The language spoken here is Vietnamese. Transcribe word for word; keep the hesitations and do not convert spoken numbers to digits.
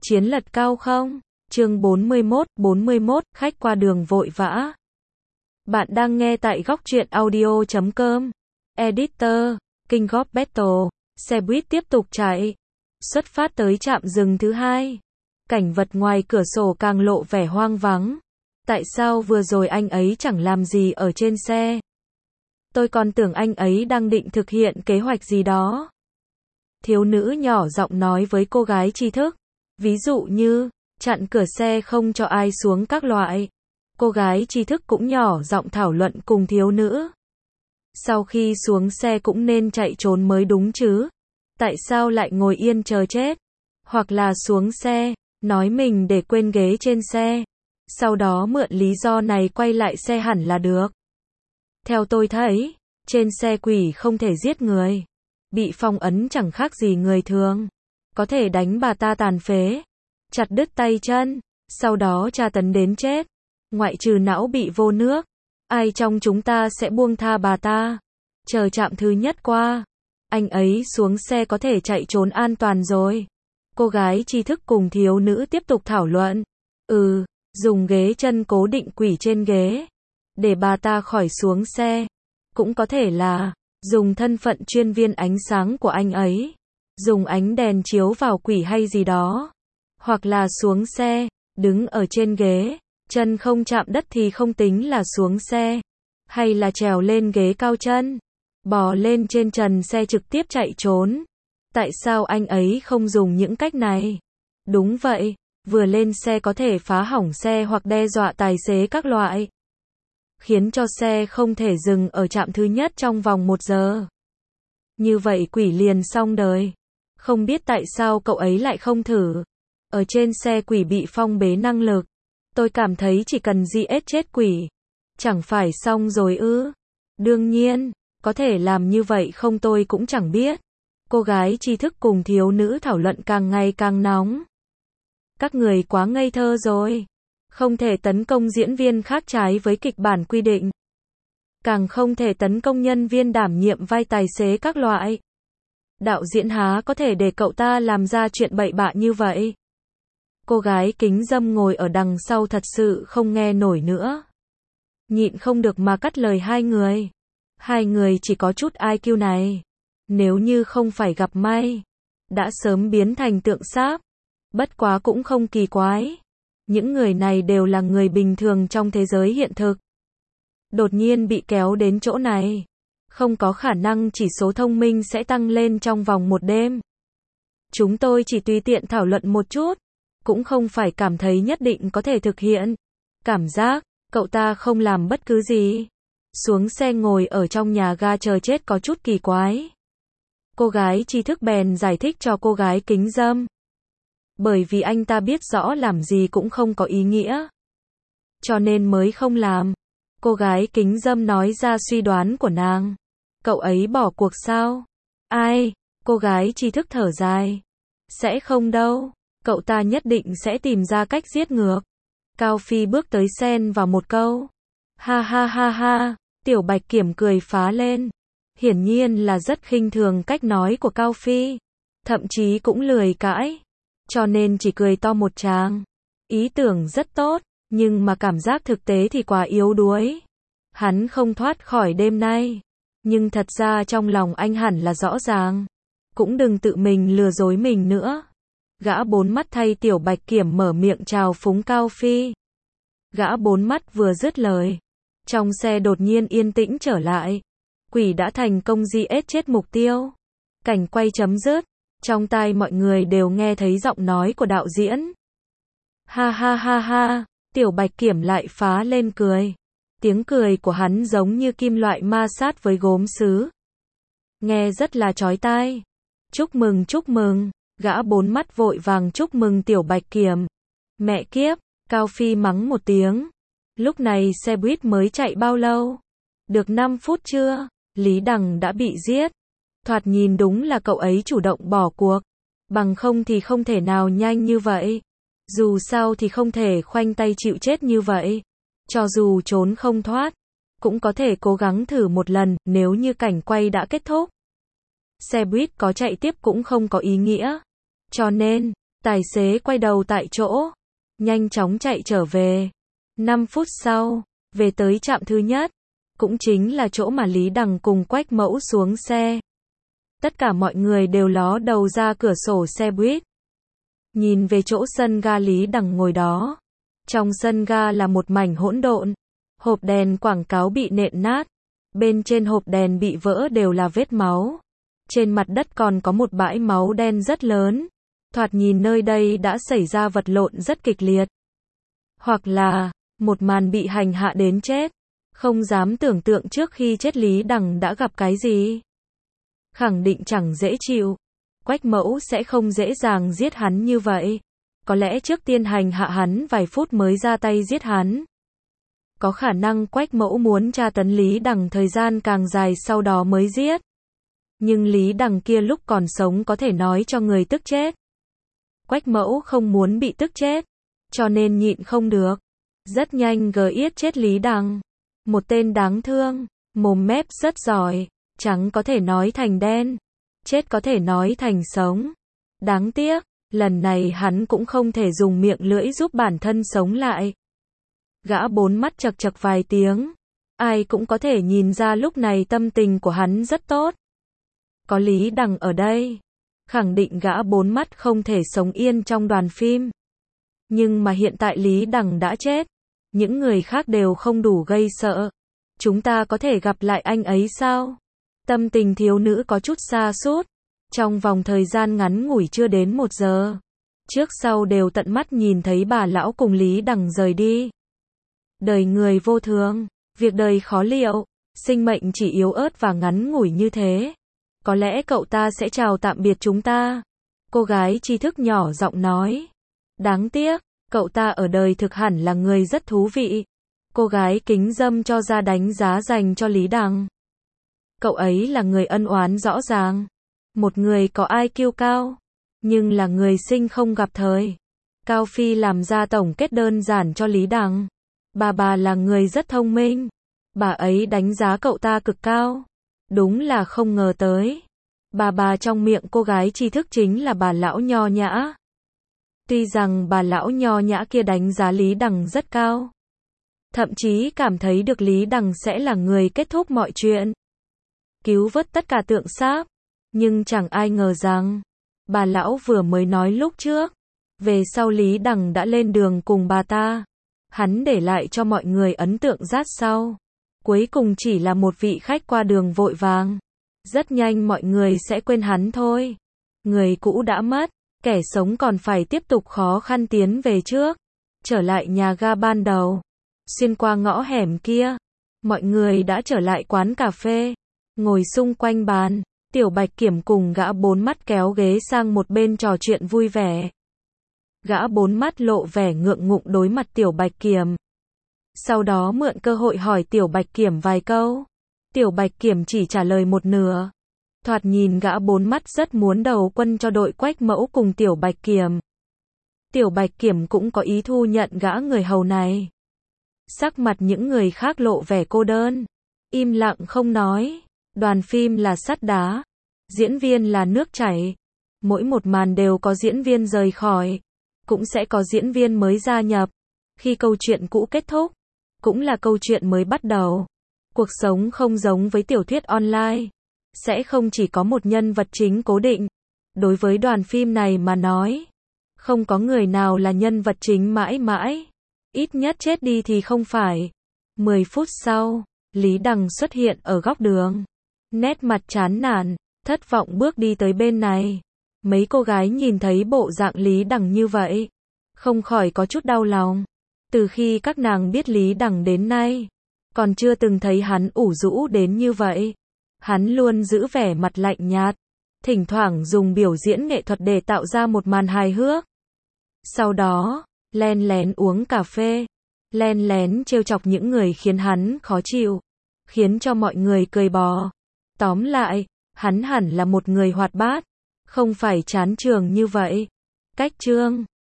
Chiến lật cao không? Chương bốn mươi mốt, bốn mươi mốt, khách qua đường vội vã. Bạn đang nghe tại góc truyện audio chấm com. Editor, King of Battle. Xe buýt tiếp tục chạy. Xuất phát tới trạm dừng thứ hai. Cảnh vật ngoài cửa sổ càng lộ vẻ hoang vắng. Tại sao vừa rồi anh ấy chẳng làm gì ở trên xe? Tôi còn tưởng anh ấy đang định thực hiện kế hoạch gì đó. Thiếu nữ nhỏ giọng nói với cô gái tri thức. Ví dụ như, chặn cửa xe không cho ai xuống các loại. Cô gái tri thức cũng nhỏ giọng thảo luận cùng thiếu nữ. Sau khi xuống xe cũng nên chạy trốn mới đúng chứ. Tại sao lại ngồi yên chờ chết? Hoặc là xuống xe, nói mình để quên ghế trên xe. Sau đó mượn lý do này quay lại xe hẳn là được. Theo tôi thấy, trên xe quỷ không thể giết người. Bị phong ấn chẳng khác gì người thường. Có thể đánh bà ta tàn phế, chặt đứt tay chân, sau đó tra tấn đến chết. Ngoại trừ não bị vô nước, ai trong chúng ta sẽ buông tha bà ta? Chờ trạm thứ nhất qua, anh ấy xuống xe có thể chạy trốn an toàn rồi. Cô gái tri thức cùng thiếu nữ tiếp tục thảo luận. Ừ, dùng ghế chân cố định quỷ trên ghế, để bà ta khỏi xuống xe. Cũng có thể là, dùng thân phận chuyên viên ánh sáng của anh ấy. Dùng ánh đèn chiếu vào quỷ hay gì đó. Hoặc là xuống xe, đứng ở trên ghế, chân không chạm đất thì không tính là xuống xe. Hay là trèo lên ghế cao chân, bò lên trên trần xe trực tiếp chạy trốn. Tại sao anh ấy không dùng những cách này? Đúng vậy, vừa lên xe có thể phá hỏng xe hoặc đe dọa tài xế các loại. Khiến cho xe không thể dừng ở trạm thứ nhất trong vòng một giờ. Như vậy quỷ liền xong đời. Không biết tại sao cậu ấy lại không thử. Ở trên xe quỷ bị phong bế năng lực. Tôi cảm thấy chỉ cần giết chết quỷ. Chẳng phải xong rồi ư? Đương nhiên, có thể làm như vậy không tôi cũng chẳng biết. Cô gái tri thức cùng thiếu nữ thảo luận càng ngày càng nóng. Các người quá ngây thơ rồi. Không thể tấn công diễn viên khác trái với kịch bản quy định. Càng không thể tấn công nhân viên đảm nhiệm vai tài xế các loại. Đạo diễn há có thể để cậu ta làm ra chuyện bậy bạ như vậy. Cô gái kính râm ngồi ở đằng sau thật sự không nghe nổi nữa. Nhịn không được mà cắt lời hai người. Hai người chỉ có chút i kiu này. Nếu như không phải gặp may, đã sớm biến thành tượng sáp. Bất quá cũng không kỳ quái. Những người này đều là người bình thường trong thế giới hiện thực. Đột nhiên bị kéo đến chỗ này. Không có khả năng chỉ số thông minh sẽ tăng lên trong vòng một đêm. Chúng tôi chỉ tùy tiện thảo luận một chút. Cũng không phải cảm thấy nhất định có thể thực hiện. Cảm giác, cậu ta không làm bất cứ gì. Xuống xe ngồi ở trong nhà ga chờ chết có chút kỳ quái. Cô gái tri thức bèn giải thích cho cô gái kính râm. Bởi vì anh ta biết rõ làm gì cũng không có ý nghĩa. Cho nên mới không làm. Cô gái kính râm nói ra suy đoán của nàng. Cậu ấy bỏ cuộc sao? Ai? Cô gái tri thức thở dài. Sẽ không đâu. Cậu ta nhất định sẽ tìm ra cách giết ngược. Cao Phi bước tới xen vào một câu. Ha ha ha ha. Tiểu Bạch Kiểm cười phá lên. Hiển nhiên là rất khinh thường cách nói của Cao Phi. Thậm chí cũng lười cãi. Cho nên chỉ cười to một tràng. Ý tưởng rất tốt, nhưng mà cảm giác thực tế thì quá yếu đuối. Hắn không thoát khỏi đêm nay. Nhưng thật ra trong lòng anh hẳn là rõ ràng. Cũng đừng tự mình lừa dối mình nữa. Gã bốn mắt thay Tiểu Bạch Kiểm mở miệng chào phúng Cao Phi. Gã bốn mắt vừa dứt lời. Trong xe đột nhiên yên tĩnh trở lại. Quỷ đã thành công giết chết mục tiêu. Cảnh quay chấm dứt. Trong tai mọi người đều nghe thấy giọng nói của đạo diễn. Ha ha ha ha, Tiểu Bạch Kiểm lại phá lên cười. Tiếng cười của hắn giống như kim loại ma sát với gốm sứ. Nghe rất là chói tai. Chúc mừng chúc mừng, gã bốn mắt vội vàng chúc mừng Tiểu Bạch Kiểm. Mẹ kiếp, Cao Phi mắng một tiếng. Lúc này xe buýt mới chạy bao lâu? Được năm phút chưa? Lý Đằng đã bị giết. Thoạt nhìn đúng là cậu ấy chủ động bỏ cuộc. Bằng không thì không thể nào nhanh như vậy. Dù sao thì không thể khoanh tay chịu chết như vậy. Cho dù trốn không thoát, cũng có thể cố gắng thử một lần nếu như cảnh quay đã kết thúc. Xe buýt có chạy tiếp cũng không có ý nghĩa. Cho nên, Tài xế quay đầu tại chỗ, nhanh chóng chạy trở về. năm phút sau, về tới trạm thứ nhất, cũng chính là chỗ mà Lý Đằng cùng Quách Mẫu xuống xe. Tất cả mọi người đều ló đầu ra cửa sổ xe buýt. Nhìn về chỗ sân ga Lý Đằng ngồi đó. Trong sân ga là một mảnh hỗn độn. Hộp đèn quảng cáo bị nện nát. Bên trên hộp đèn bị vỡ đều là vết máu. Trên mặt đất còn có một bãi máu đen rất lớn. Thoạt nhìn nơi đây đã xảy ra vật lộn rất kịch liệt. Hoặc là, một màn bị hành hạ đến chết. Không dám tưởng tượng trước khi chết Lý Đằng đã gặp cái gì. Khẳng định chẳng dễ chịu. Quách Mẫu sẽ không dễ dàng giết hắn như vậy. Có lẽ trước tiên hành hạ hắn vài phút mới ra tay giết hắn. Có khả năng Quách Mẫu muốn tra tấn Lý Đằng thời gian càng dài sau đó mới giết. Nhưng Lý Đằng kia lúc còn sống có thể nói cho người tức chết. Quách Mẫu không muốn bị tức chết, cho nên nhịn không được. Rất nhanh gờ yết chết Lý Đằng. Một tên đáng thương, mồm mép rất giỏi, trắng có thể nói thành đen, chết có thể nói thành sống. Đáng tiếc, lần này hắn cũng không thể dùng miệng lưỡi giúp bản thân sống lại. Gã bốn mắt chật chật vài tiếng. Ai cũng có thể nhìn ra lúc này tâm tình của hắn rất tốt. Có Lý Đằng ở đây, khẳng định gã bốn mắt không thể sống yên trong đoàn phim. Nhưng mà hiện tại Lý Đằng đã chết, những người khác đều không đủ gây sợ. Chúng ta có thể gặp lại anh ấy sao? Tâm tình thiếu nữ có chút sa sút. Trong vòng thời gian ngắn ngủi chưa đến một giờ, trước sau đều tận mắt nhìn thấy bà lão cùng Lý Đằng rời đi. Đời người vô thường, việc đời khó liệu, sinh mệnh chỉ yếu ớt và ngắn ngủi như thế. Có lẽ cậu ta sẽ chào tạm biệt chúng ta. Cô gái tri thức nhỏ giọng nói. Đáng tiếc, cậu ta ở đời thực hẳn là người rất thú vị. Cô gái kính dâm cho ra đánh giá dành cho Lý Đằng. Cậu ấy là người ân oán rõ ràng. Một người có i kiu cao, nhưng là người sinh không gặp thời. Cao Phi làm ra tổng kết đơn giản cho Lý Đằng. Bà bà là người rất thông minh. Bà ấy đánh giá cậu ta cực cao. Đúng là không ngờ tới. Bà bà trong miệng cô gái tri thức chính là bà lão nho nhã. Tuy rằng bà lão nho nhã kia đánh giá Lý Đằng rất cao. Thậm chí cảm thấy được Lý Đằng sẽ là người kết thúc mọi chuyện. Cứu vớt tất cả tượng sáp. Nhưng chẳng ai ngờ rằng, bà lão vừa mới nói lúc trước, về sau Lý Đằng đã lên đường cùng bà ta. Hắn để lại cho mọi người ấn tượng rát sau. Cuối cùng chỉ là một vị khách qua đường vội vàng. Rất nhanh mọi người sẽ quên hắn thôi. Người cũ đã mất, kẻ sống còn phải tiếp tục khó khăn tiến về trước. Trở lại nhà ga ban đầu. Xuyên qua ngõ hẻm kia, mọi người đã trở lại quán cà phê. Ngồi xung quanh bàn. Tiểu Bạch Kiểm cùng gã bốn mắt kéo ghế sang một bên trò chuyện vui vẻ. Gã bốn mắt lộ vẻ ngượng ngụng đối mặt Tiểu Bạch Kiểm. Sau đó mượn cơ hội hỏi Tiểu Bạch Kiểm vài câu. Tiểu Bạch Kiểm chỉ trả lời một nửa. Thoạt nhìn gã bốn mắt rất muốn đầu quân cho đội Quách Mẫu cùng Tiểu Bạch Kiểm. Tiểu Bạch Kiểm cũng có ý thu nhận gã người hầu này. Sắc mặt những người khác lộ vẻ cô đơn. Im lặng không nói. Đoàn phim là sắt đá. Diễn viên là nước chảy. Mỗi một màn đều có diễn viên rời khỏi. Cũng sẽ có diễn viên mới gia nhập. Khi câu chuyện cũ kết thúc, cũng là câu chuyện mới bắt đầu. Cuộc sống không giống với tiểu thuyết online. Sẽ không chỉ có một nhân vật chính cố định. Đối với đoàn phim này mà nói, không có người nào là nhân vật chính mãi mãi. Ít nhất chết đi thì không phải. mười phút sau, Lý Đằng xuất hiện ở góc đường. Nét mặt chán nản, thất vọng bước đi tới bên này. Mấy cô gái nhìn thấy bộ dạng Lý Đằng như vậy, không khỏi có chút đau lòng. Từ khi các nàng biết Lý Đằng đến nay, còn chưa từng thấy hắn ủ rũ đến như vậy. Hắn luôn giữ vẻ mặt lạnh nhạt, thỉnh thoảng dùng biểu diễn nghệ thuật để tạo ra một màn hài hước. Sau đó, len lén uống cà phê, len lén trêu chọc những người khiến hắn khó chịu, khiến cho mọi người cười bò. Tóm lại, hắn hẳn là một người hoạt bát, không phải chán trường như vậy. Cách chương